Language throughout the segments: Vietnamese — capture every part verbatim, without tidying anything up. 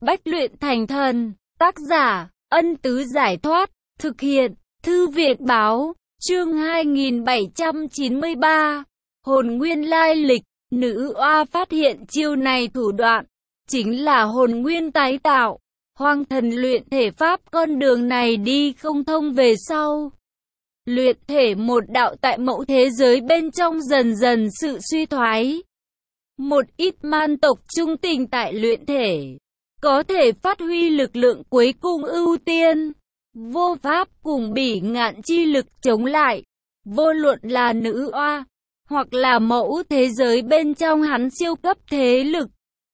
Bách luyện thành thần. Tác giả, Ân Tứ Giải Thoát. Thực hiện, Thư viện Báo. Chương hai nghìn bảy trăm chín mươi ba. Hồn nguyên lai lịch. Nữ oa phát hiện chiêu này thủ đoạn chính là hồn nguyên tái tạo. Hoang thần luyện thể pháp, con đường này đi không thông về sau. Luyện thể một đạo tại mẫu thế giới bên trong dần dần sự suy thoái. Một ít man tộc trung tình tại luyện thể, có thể phát huy lực lượng cuối cùng ưu tiên. Vô pháp cùng bỉ ngạn chi lực chống lại. Vô luận là nữ oa, hoặc là mẫu thế giới bên trong hắn siêu cấp thế lực,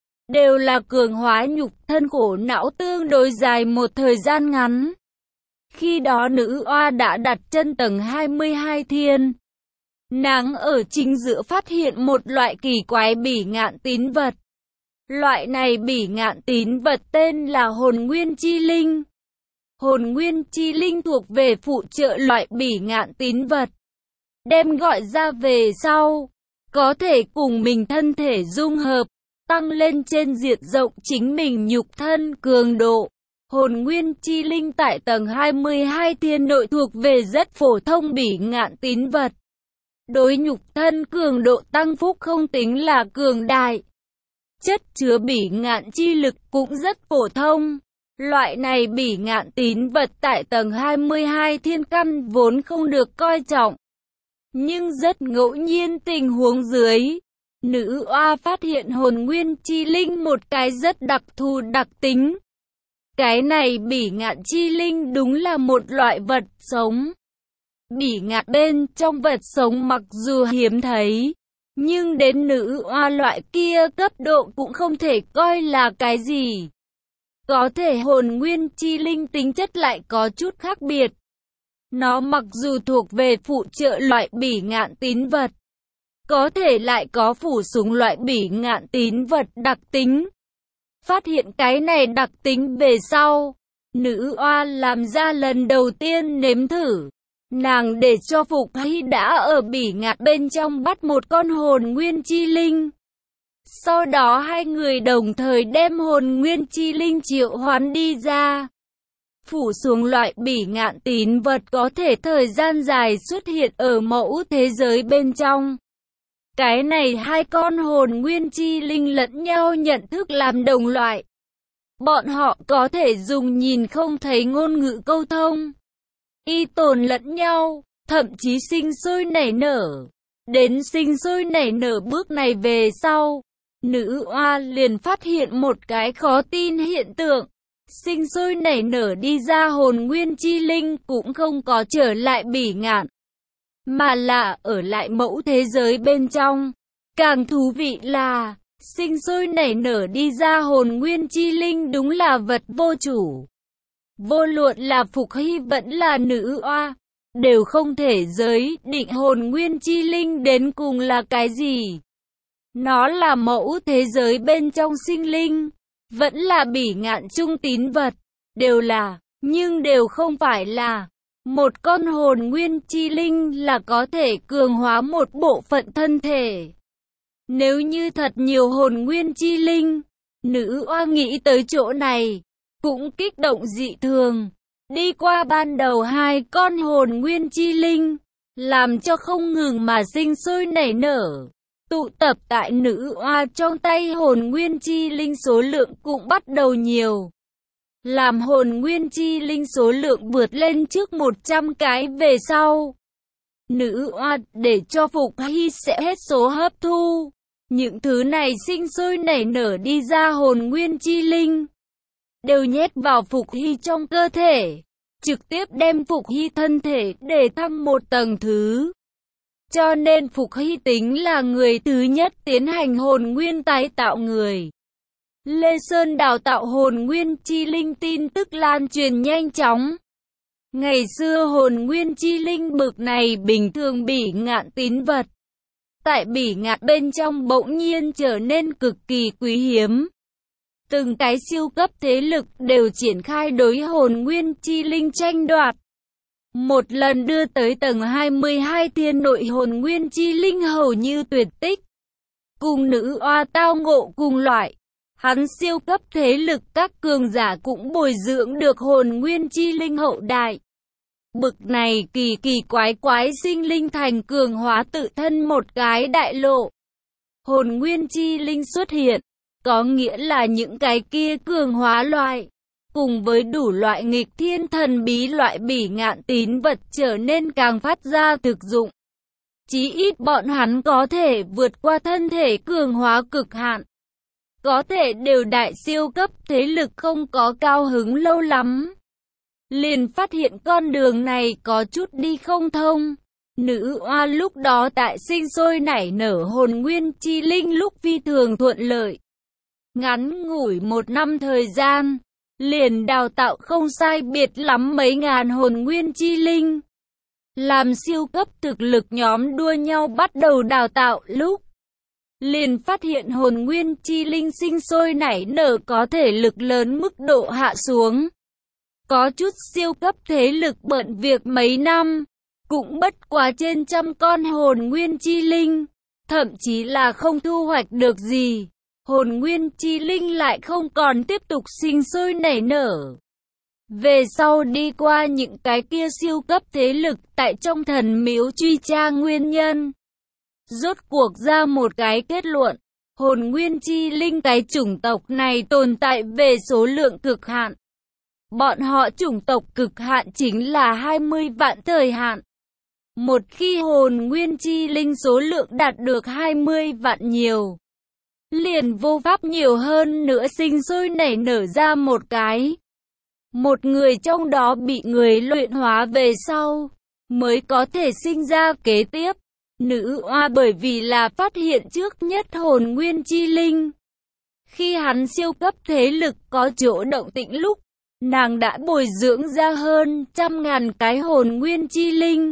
đều là cường hóa nhục thân khổ não tương đối dài một thời gian ngắn. Khi đó nữ oa đã đặt chân tầng hai mươi hai thiên. Nàng ở chính giữa phát hiện một loại kỳ quái bỉ ngạn tín vật. Loại này bỉ ngạn tín vật tên là hồn nguyên chi linh. Hồn nguyên chi linh thuộc về phụ trợ loại bỉ ngạn tín vật. Đem gọi ra về sau, có thể cùng mình thân thể dung hợp, tăng lên trên diện rộng chính mình nhục thân cường độ. Hồn nguyên chi linh tại tầng hai mươi hai thiên nội thuộc về rất phổ thông bỉ ngạn tín vật. Đối nhục thân cường độ tăng phúc không tính là cường đại. Chất chứa bỉ ngạn chi lực cũng rất phổ thông. Loại này bỉ ngạn tín vật tại tầng hai mươi hai thiên căn vốn không được coi trọng. Nhưng rất ngẫu nhiên tình huống dưới, nữ oa phát hiện hồn nguyên chi linh một cái rất đặc thù đặc tính. Cái này bỉ ngạn chi linh đúng là một loại vật sống. Bỉ ngạn bên trong vật sống mặc dù hiếm thấy, nhưng đến nữ oa loại kia cấp độ cũng không thể coi là cái gì. Có thể hồn nguyên chi linh tính chất lại có chút khác biệt. Nó mặc dù thuộc về phụ trợ loại bỉ ngạn tín vật, có thể lại có phủ súng loại bỉ ngạn tín vật đặc tính. Phát hiện cái này đặc tính về sau, nữ oa làm ra lần đầu tiên nếm thử. Nàng để cho Phục Hy đã ở bỉ ngạn bên trong bắt một con hồn nguyên chi linh. Sau đó hai người đồng thời đem hồn nguyên chi linh triệu hoán đi ra. Phủ xuống loại bỉ ngạn tín vật có thể thời gian dài xuất hiện ở mẫu thế giới bên trong. Cái này hai con hồn nguyên chi linh lẫn nhau nhận thức làm đồng loại. Bọn họ có thể dùng nhìn không thấy ngôn ngữ câu thông, y tồn lẫn nhau, thậm chí sinh sôi nảy nở. Đến sinh sôi nảy nở bước này về sau, nữ oa liền phát hiện một cái khó tin hiện tượng. Sinh sôi nảy nở đi ra hồn nguyên chi linh cũng không có trở lại bỉ ngạn, mà là ở lại mẫu thế giới bên trong. Càng thú vị là, sinh sôi nảy nở đi ra hồn nguyên chi linh đúng là vật vô chủ. Vô luận là Phục Hy vẫn là nữ oa, đều không thể giới định hồn nguyên chi linh đến cùng là cái gì. Nó là mẫu thế giới bên trong sinh linh, vẫn là bỉ ngạn trung tín vật, đều là, nhưng đều không phải là. Một con hồn nguyên chi linh là có thể cường hóa một bộ phận thân thể. Nếu như thật nhiều hồn nguyên chi linh, nữ oa nghĩ tới chỗ này, cũng kích động dị thường. Đi qua ban đầu hai con hồn nguyên chi linh, làm cho không ngừng mà sinh sôi nảy nở. Tụ tập tại nữ oa trong tay hồn nguyên chi linh số lượng cũng bắt đầu nhiều. Làm hồn nguyên chi linh số lượng vượt lên trước một trăm cái về sau, nữ oa để cho Phục Hy sẽ hết số hấp thu. Những thứ này sinh sôi nảy nở đi ra hồn nguyên chi linh, đều nhét vào Phục Hy trong cơ thể, trực tiếp đem Phục Hy thân thể để thăng một tầng thứ. Cho nên Phục Hy tính là người thứ nhất tiến hành hồn nguyên tái tạo người. Lê Sơn đào tạo hồn nguyên chi linh tin tức lan truyền nhanh chóng. Ngày xưa hồn nguyên chi linh bực này bình thường bỉ ngạn tín vật, tại bỉ ngạn bên trong bỗng nhiên trở nên cực kỳ quý hiếm. Từng cái siêu cấp thế lực đều triển khai đối hồn nguyên chi linh tranh đoạt. Một lần đưa tới tầng hai mươi hai thiên nội hồn nguyên chi linh hầu như tuyệt tích. Cùng nữ oa tao ngộ cùng loại, Hắn siêu cấp thế lực, các cường giả cũng bồi dưỡng được hồn nguyên chi linh hậu đại. Bực này kỳ kỳ quái quái sinh linh thành cường hóa tự thân một cái đại lộ. Hồn nguyên chi linh xuất hiện, có nghĩa là những cái kia cường hóa loại, cùng với đủ loại nghịch thiên thần bí loại bỉ ngạn tín vật trở nên càng phát ra thực dụng. Chí ít bọn hắn có thể vượt qua thân thể cường hóa cực hạn. Có thể đều đại siêu cấp thế lực không có cao hứng lâu lắm. Liền phát hiện con đường này có chút đi không thông. Nữ oa lúc đó tại sinh sôi nảy nở hồn nguyên chi linh lúc phi thường thuận lợi. Ngắn ngủi một năm thời gian, liền đào tạo không sai biệt lắm mấy ngàn hồn nguyên chi linh. Làm siêu cấp thực lực nhóm đua nhau bắt đầu đào tạo lúc, liền phát hiện hồn nguyên chi linh sinh sôi nảy nở có thể lực lớn mức độ hạ xuống. Có chút siêu cấp thế lực bận việc mấy năm, cũng bất quá trên trăm con hồn nguyên chi linh, thậm chí là không thu hoạch được gì. Hồn nguyên chi linh lại không còn tiếp tục sinh sôi nảy nở. Về sau đi qua những cái kia siêu cấp thế lực tại trong thần miếu truy tra nguyên nhân. Rốt cuộc ra một cái kết luận, hồn nguyên chi linh cái chủng tộc này tồn tại về số lượng cực hạn. Bọn họ chủng tộc cực hạn chính là hai mươi vạn thời hạn. Một khi hồn nguyên chi linh số lượng đạt được hai mươi vạn nhiều, liền vô pháp nhiều hơn nữa sinh sôi nảy nở ra một cái. Một người trong đó bị người luyện hóa về sau, mới có thể sinh ra kế tiếp. Nữ oa bởi vì là phát hiện trước nhất hồn nguyên chi linh. Khi hắn siêu cấp thế lực có chỗ động tĩnh lúc, nàng đã bồi dưỡng ra hơn trăm ngàn cái hồn nguyên chi linh.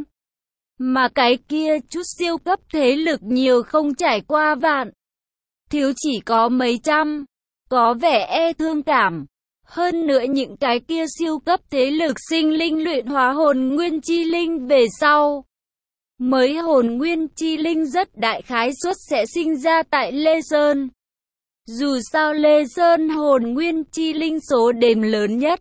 Mà cái kia chút siêu cấp thế lực nhiều không trải qua vạn, thiếu chỉ có mấy trăm, có vẻ e thương cảm. Hơn nữa những cái kia siêu cấp thế lực sinh linh luyện hóa hồn nguyên chi linh về sau, mới hồn nguyên chi linh rất đại khái suất sẽ sinh ra tại Lê Sơn. Dù sao Lê Sơn hồn nguyên chi linh số đếm lớn nhất.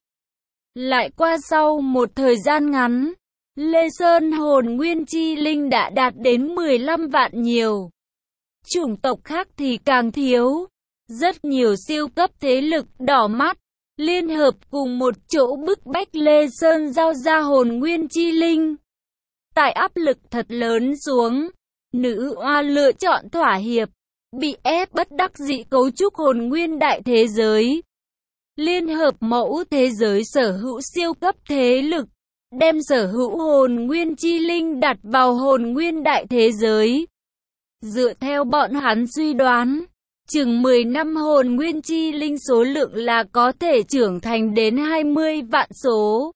Lại qua sau một thời gian ngắn, Lê Sơn hồn nguyên chi linh đã đạt đến mười lăm vạn nhiều. Chủng tộc khác thì càng thiếu. Rất nhiều siêu cấp thế lực đỏ mắt, liên hợp cùng một chỗ bức bách Lê Sơn giao ra hồn nguyên chi linh. Tại áp lực thật lớn xuống, nữ oa lựa chọn thỏa hiệp, bị ép bất đắc dĩ cấu trúc hồn nguyên đại thế giới. Liên hợp mẫu thế giới sở hữu siêu cấp thế lực, đem sở hữu hồn nguyên chi linh đặt vào hồn nguyên đại thế giới. Dựa theo bọn hắn suy đoán, chừng mười năm hồn nguyên chi linh số lượng là có thể trưởng thành đến hai mươi vạn số.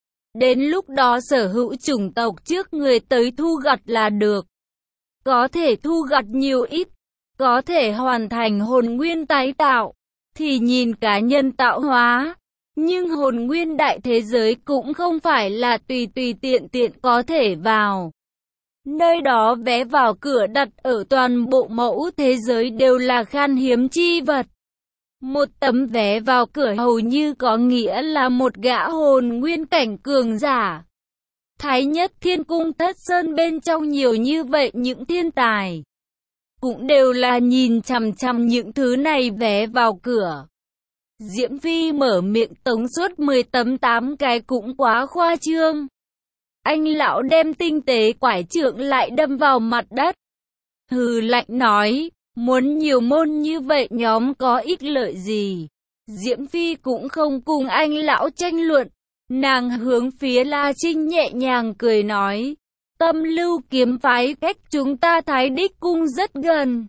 Đến lúc đó sở hữu chủng tộc trước người tới thu gặt là được. Có thể thu gặt nhiều ít, có thể hoàn thành hồn nguyên tái tạo, thì nhìn cá nhân tạo hóa. Nhưng hồn nguyên đại thế giới cũng không phải là tùy tùy tiện tiện có thể vào. Nơi đó vé vào cửa đặt ở toàn bộ mẫu thế giới đều là khan hiếm chi vật. Một tấm vé vào cửa hầu như có nghĩa là một gã hồn nguyên cảnh cường giả. Thái nhất thiên cung thất sơn bên trong nhiều như vậy những thiên tài, cũng đều là nhìn chằm chằm những thứ này vé vào cửa. Diễm Phi mở miệng tống suốt mười tấm tám cái cũng quá khoa trương. Anh lão đem tinh tế quải trượng lại đâm vào mặt đất. Hừ lạnh nói, muốn nhiều môn như vậy nhóm có ích lợi gì. Diễm Phi cũng không cùng anh lão tranh luận. Nàng hướng phía La Trinh nhẹ nhàng cười nói, Tâm Lưu kiếm phái cách chúng ta Thái Đích cung rất gần.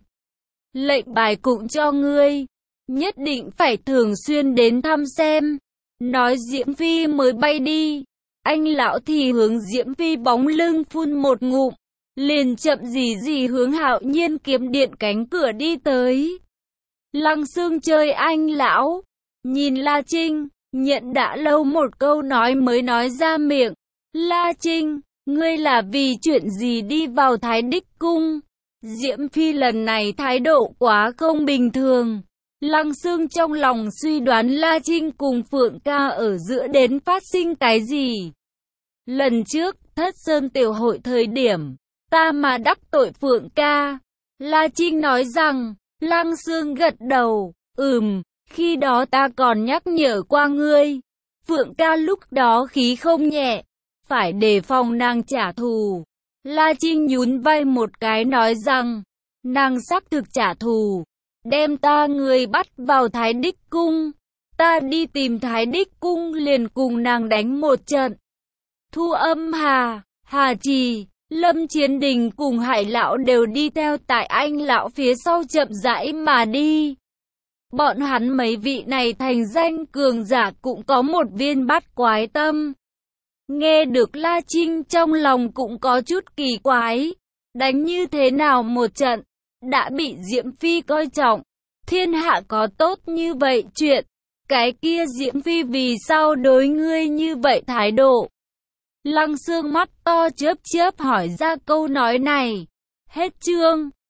Lệnh bài cũng cho ngươi, nhất định phải thường xuyên đến thăm xem. Nói Diễm Phi mới bay đi. Anh lão thì hướng Diễm Phi bóng lưng phun một ngụm, liền chậm gì gì hướng Hạo Nhiên kiếm điện cánh cửa đi tới. Lăng Xương chơi anh lão, nhìn La Trinh, nhận đã lâu một câu nói mới nói ra miệng. La Trinh, ngươi là vì chuyện gì đi vào Thái Đích cung? Diễm Phi lần này thái độ quá không bình thường, Lăng Xương trong lòng suy đoán La Trinh cùng Phượng Ca ở giữa đến phát sinh cái gì. Lần trước, Thất Sơn tiểu hội thời điểm, ta mà đắc tội Phượng Ca. La Trinh nói rằng, Lăng Xương gật đầu, ừm, khi đó ta còn nhắc nhở qua ngươi. Phượng Ca lúc đó khí không nhẹ, phải đề phòng nàng trả thù. La Trinh nhún vai một cái nói rằng, nàng xác thực trả thù, đem ta người bắt vào Thái Đích Cung. Ta đi tìm Thái Đích Cung liền cùng nàng đánh một trận. Thu Âm Hà, Hà Trì, Lâm Chiến Đình cùng Hải Lão đều đi theo tại anh lão phía sau chậm rãi mà đi. Bọn hắn mấy vị này thành danh cường giả cũng có một viên bát quái tâm. Nghe được La Trinh trong lòng cũng có chút kỳ quái. Đánh như thế nào một trận, đã bị Diễm Phi coi trọng. Thiên hạ có tốt như vậy chuyện, cái kia Diễm Phi vì sao đối ngươi như vậy thái độ? Lăng Xương mắt to chớp chớp hỏi ra câu nói này. Hết chương.